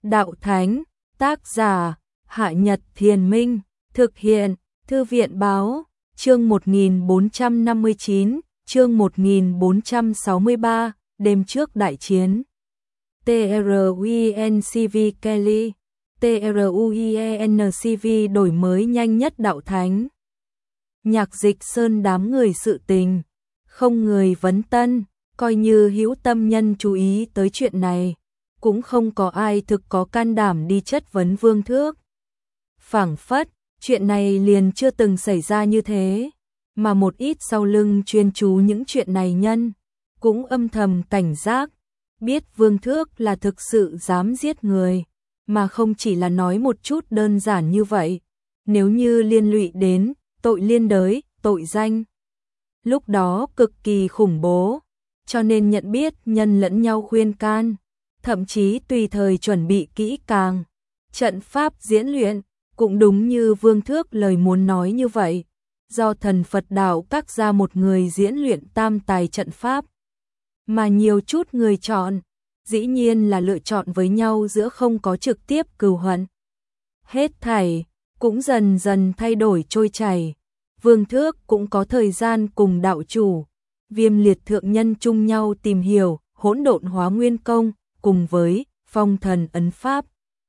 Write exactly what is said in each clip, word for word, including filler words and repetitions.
Đạo Thánh, tác giả, Hạ Nhật Thiền Minh, thực hiện, Thư viện Báo, chương một nghìn bốn trăm năm mươi chín, chương một nghìn bốn trăm sáu mươi ba, đêm trước đại chiến. TRUENCV Kelly, TRUENCV đổi mới nhanh nhất Đạo Thánh. Nhạc Dịch Sơn đám người sự tình, không người vấn tân, coi như hữu tâm nhân chú ý tới chuyện này, cũng không có ai thực có can đảm đi chất vấn Vương Thước. Phảng phất, chuyện này liền chưa từng xảy ra như thế, mà một ít sau lưng chuyên chú những chuyện này nhân, cũng âm thầm cảnh giác, biết Vương Thước là thực sự dám giết người, mà không chỉ là nói một chút đơn giản như vậy, nếu như liên lụy đến tội liên đới, tội danh. Lúc đó cực kỳ khủng bố, cho nên nhận biết nhân lẫn nhau khuyên can, thậm chí tùy thời chuẩn bị kỹ càng. Trận pháp diễn luyện, cũng đúng như Vương Thước lời muốn nói như vậy, do thần Phật đạo các ra một người diễn luyện tam tài trận pháp. Mà nhiều chút người chọn, dĩ nhiên là lựa chọn với nhau giữa không có trực tiếp cừu hận. Hết thảy, cũng dần dần thay đổi trôi chảy. Vương Thước cũng có thời gian cùng đạo chủ, Viêm Liệt thượng nhân chung nhau tìm hiểu hỗn độn hóa nguyên công, cùng với phong thần ấn pháp.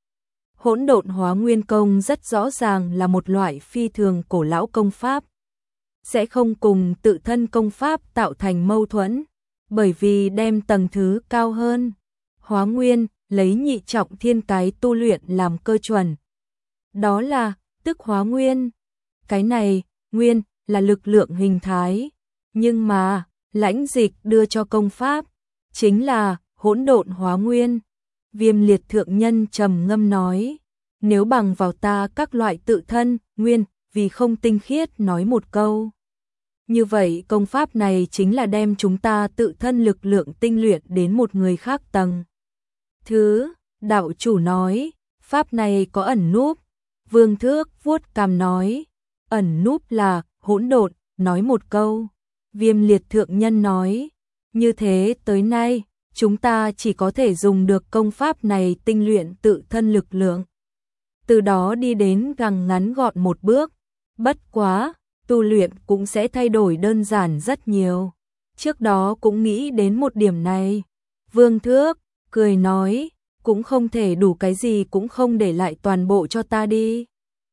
Hỗn độn hóa nguyên công rất rõ ràng là một loại phi thường cổ lão công pháp, sẽ không cùng tự thân công pháp tạo thành mâu thuẫn, bởi vì đem tầng thứ cao hơn. Hóa nguyên, lấy nhị trọng thiên cái tu luyện làm cơ chuẩn. Đó là, tức hóa nguyên. Cái này, nguyên, là lực lượng hình thái. Nhưng mà, Lãnh Dịch đưa cho công pháp, chính là hỗn độn hóa nguyên. Viêm Liệt thượng nhân trầm ngâm nói, nếu bằng vào ta các loại tự thân, nguyên, vì không tinh khiết nói một câu. Như vậy công pháp này chính là đem chúng ta tự thân lực lượng tinh luyện đến một người khác tầng. Thứ, đạo chủ nói, pháp này có ẩn núp. Vương Thước vuốt cằm nói, ẩn núp là hỗn độn, nói một câu. Viêm Liệt thượng nhân nói, như thế tới nay, chúng ta chỉ có thể dùng được công pháp này tinh luyện tự thân lực lượng. Từ đó đi đến găng ngắn gọn một bước, bất quá, tu luyện cũng sẽ thay đổi đơn giản rất nhiều. Trước đó cũng nghĩ đến một điểm này. Vương Thước, cười nói, cũng không thể đủ cái gì cũng không để lại toàn bộ cho ta đi.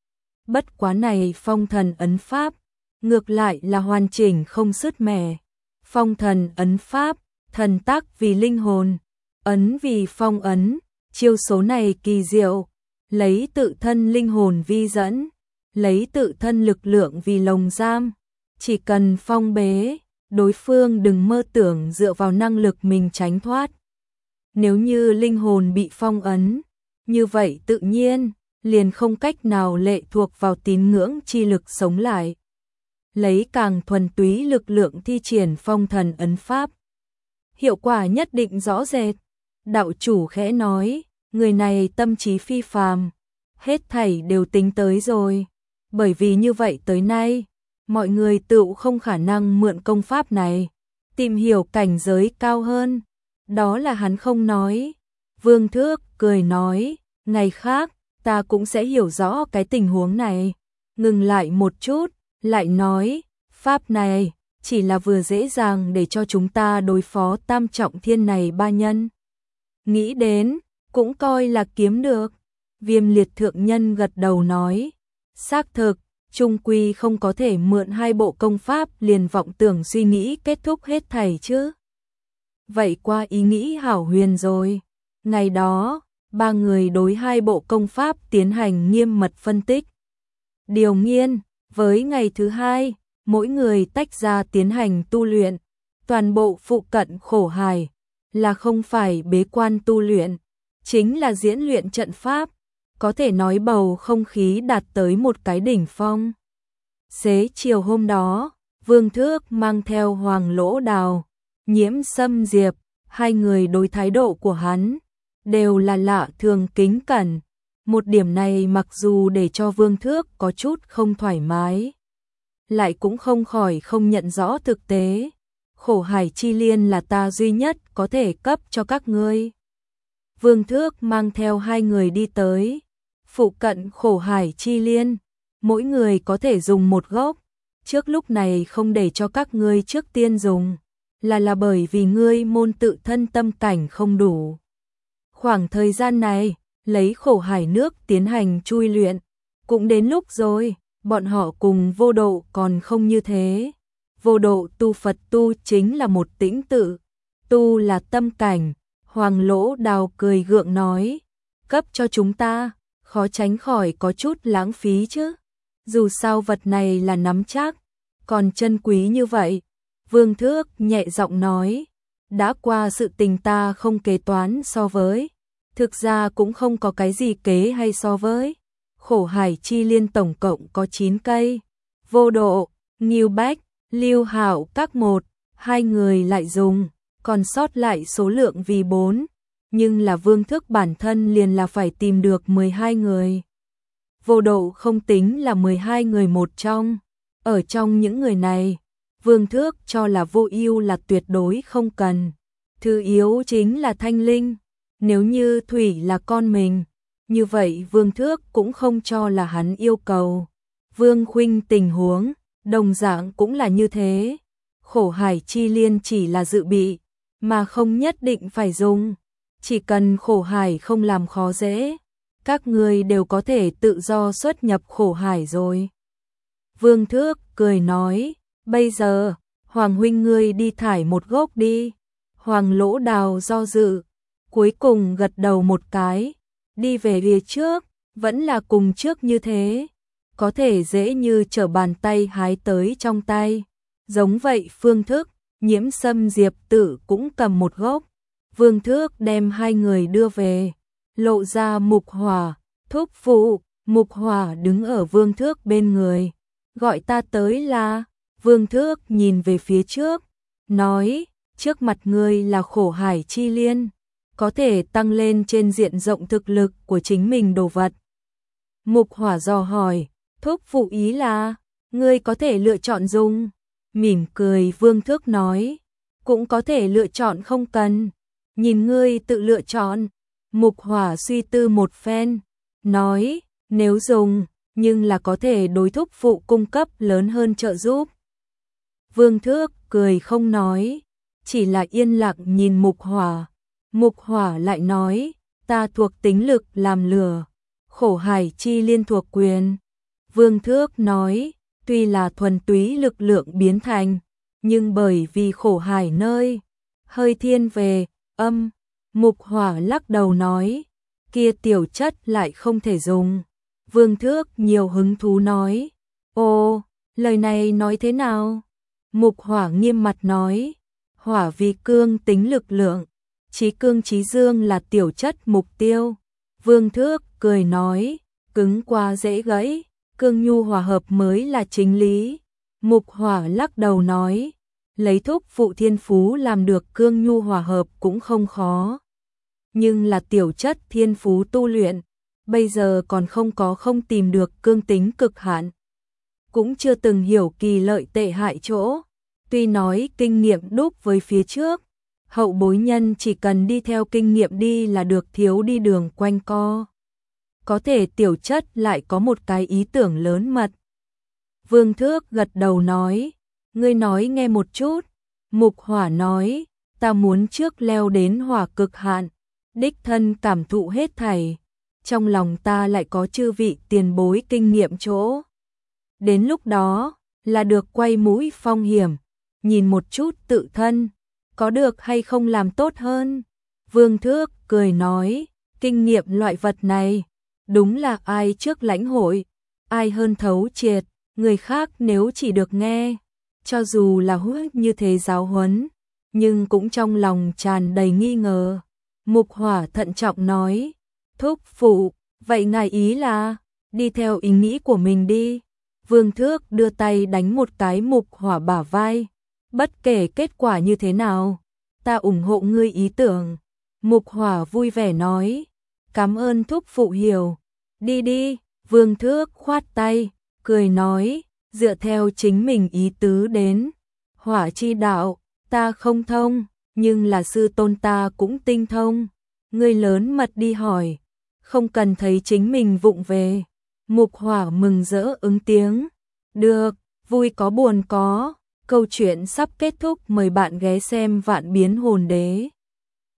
Bất quá này phong thần ấn pháp, ngược lại là hoàn chỉnh không sứt mẻ. Phong thần ấn pháp, thần tác vì linh hồn, ấn vì phong ấn, chiêu số này kỳ diệu, lấy tự thân linh hồn vi dẫn, lấy tự thân lực lượng vì lồng giam, chỉ cần phong bế, đối phương đừng mơ tưởng dựa vào năng lực mình tránh thoát. Nếu như linh hồn bị phong ấn, như vậy tự nhiên, liền không cách nào lệ thuộc vào tín ngưỡng chi lực sống lại. Lấy càng thuần túy lực lượng thi triển phong thần ấn pháp, hiệu quả nhất định rõ rệt. Đạo chủ khẽ nói, người này tâm trí phi phàm, hết thảy đều tính tới rồi. Bởi vì như vậy tới nay, mọi người tự không khả năng mượn công pháp này, tìm hiểu cảnh giới cao hơn. Đó là hắn không nói. Vương Thước cười nói, ngày khác, ta cũng sẽ hiểu rõ cái tình huống này. Ngừng lại một chút, lại nói, pháp này, chỉ là vừa dễ dàng để cho chúng ta đối phó tam trọng thiên này ba nhân. Nghĩ đến, cũng coi là kiếm được. Viêm Liệt thượng nhân gật đầu nói, xác thực, chung quy không có thể mượn hai bộ công pháp liền vọng tưởng suy nghĩ kết thúc hết thảy chứ. Vậy qua ý nghĩ hảo huyền rồi. Ngày đó, ba người đối hai bộ công pháp tiến hành nghiêm mật phân tích. Điều nghiên, với ngày thứ hai, mỗi người tách ra tiến hành tu luyện. Toàn bộ phụ cận khổ hài, là không phải bế quan tu luyện, chính là diễn luyện trận pháp. Có thể nói bầu không khí đạt tới một cái đỉnh phong. Xế chiều hôm đó, Vương Thước mang theo Hoàng Lỗ Đào, Nhiễm Sâm Diệp, hai người đối thái độ của hắn, đều là lạ thường kính cẩn. Một điểm này mặc dù để cho Vương Thước có chút không thoải mái, lại cũng không khỏi không nhận rõ thực tế. Khổ hải chi liên là ta duy nhất có thể cấp cho các ngươi. Vương Thước mang theo hai người đi tới phụ cận Khổ Hải Chi Liên, mỗi người có thể dùng một gốc, trước lúc này không để cho các ngươi trước tiên dùng, là là bởi vì ngươi môn tự thân tâm cảnh không đủ. Khoảng thời gian này, lấy khổ hải nước tiến hành chui luyện, cũng đến lúc rồi, bọn họ cùng Vô Độ còn không như thế. Vô Độ tu Phật tu chính là một tĩnh tự, tu là tâm cảnh. Hoàng Lỗ Đào cười gượng nói, cấp cho chúng ta, khó tránh khỏi có chút lãng phí chứ. Dù sao vật này là nắm chắc, còn chân quý như vậy. Vương Thước nhẹ giọng nói, đã qua sự tình ta không kế toán so với. Thực ra cũng không có cái gì kế hay so với. Khổ Hải Chi Liên tổng cộng có chín cây. Vô Độ, Ngưu Bách, Lưu Hạo các một, hai người lại dùng, còn sót lại số lượng vì bốn. Nhưng là Vương Thước bản thân liền là phải tìm được mười hai người. Vô Độ không tính là mười hai người một trong. Ở trong những người này, Vương Thước cho là Vô Ưu là tuyệt đối không cần. Thứ yếu chính là Thanh Linh. Nếu như Thủy là con mình, như vậy Vương Thước cũng không cho là hắn yêu cầu. Vương Khuynh tình huống, đồng dạng cũng là như thế. Khổ Hải Chi Liên chỉ là dự bị, mà không nhất định phải dùng. Chỉ cần Khổ Hải không làm khó dễ, các ngươi đều có thể tự do xuất nhập Khổ Hải rồi. Vương Thước cười nói, bây giờ, Hoàng huynh ngươi đi thải một gốc đi. Hoàng Lỗ Đào do dự, cuối cùng gật đầu một cái, đi về phía trước, vẫn là cùng trước như thế, có thể dễ như trở bàn tay hái tới trong tay. Giống vậy phương thức, Nhiễm Sâm Diệp Tử cũng cầm một gốc. Vương Thước đem hai người đưa về, lộ ra Mục Hỏa, thúc phụ. Mục Hỏa đứng ở Vương Thước bên người, gọi ta tới là. Vương Thước nhìn về phía trước, nói, trước mặt ngươi là Khổ Hải Chi Liên, có thể tăng lên trên diện rộng thực lực của chính mình đồ vật. Mục Hỏa dò hỏi, thúc phụ ý là, ngươi có thể lựa chọn dùng. Mỉm cười Vương Thước nói, cũng có thể lựa chọn không cần, nhìn ngươi tự lựa chọn. Mục Hỏa suy tư một phen, nói, nếu dùng, nhưng là có thể đối thúc phụ cung cấp lớn hơn trợ giúp. Vương Thước cười không nói, chỉ là yên lặng nhìn Mục Hỏa. Mục Hỏa lại nói, ta thuộc tính lực làm lửa, Khổ Hải Chi Liên thuộc quyền. Vương Thước nói, tuy là thuần túy lực lượng biến thành, nhưng bởi vì Khổ Hải nơi hơi thiên về âm. Mục Hỏa lắc đầu nói, kia tiểu chất lại không thể dùng. Vương Thước nhiều hứng thú nói, ô, lời này nói thế nào? Mục Hỏa nghiêm mặt nói, hỏa vì cương tính lực lượng, chí cương chí dương là tiểu chất mục tiêu. Vương Thước cười nói, cứng qua dễ gãy, cương nhu hòa hợp mới là chính lý. Mục Hỏa lắc đầu nói, lấy thúc phụ thiên phú làm được cương nhu hòa hợp cũng không khó. Nhưng là tiểu chất thiên phú tu luyện, bây giờ còn không có không tìm được cương tính cực hạn. Cũng chưa từng hiểu kỳ lợi tệ hại chỗ, tuy nói kinh nghiệm đúc với phía trước, hậu bối nhân chỉ cần đi theo kinh nghiệm đi là được, thiếu đi đường quanh co. Có thể tiểu chất lại có một cái ý tưởng lớn mật. Vương Thước gật đầu nói, ngươi nói nghe một chút. Mục Hỏa nói, ta muốn trước leo đến hỏa cực hạn, đích thân cảm thụ hết thảy, trong lòng ta lại có chư vị tiền bối kinh nghiệm chỗ. Đến lúc đó, là được quay mũi phong hiểm, nhìn một chút tự thân, có được hay không làm tốt hơn. Vương Thước cười nói, kinh nghiệm loại vật này, đúng là ai trước lãnh hội, ai hơn thấu triệt, người khác nếu chỉ được nghe, cho dù là huếch như thế giáo huấn, nhưng cũng trong lòng tràn đầy nghi ngờ. Mục Hỏa thận trọng nói, thúc phụ, vậy ngài ý là, đi theo ý nghĩ của mình đi. Vương Thước đưa tay đánh một cái Mục Hỏa bả vai, bất kể kết quả như thế nào, ta ủng hộ ngươi ý tưởng. Mục Hỏa vui vẻ nói, cảm ơn thúc phụ hiểu, đi đi. Vương Thước khoát tay, cười nói, dựa theo chính mình ý tứ đến. Hỏa chi đạo, ta không thông, nhưng là sư tôn ta cũng tinh thông. ngươi lớn mật đi hỏi, không cần thấy chính mình vụng về. Mục Hỏa mừng rỡ ứng tiếng, được, vui có buồn có, câu chuyện sắp kết thúc, mời bạn ghé xem Vạn Biến Hồn Đế.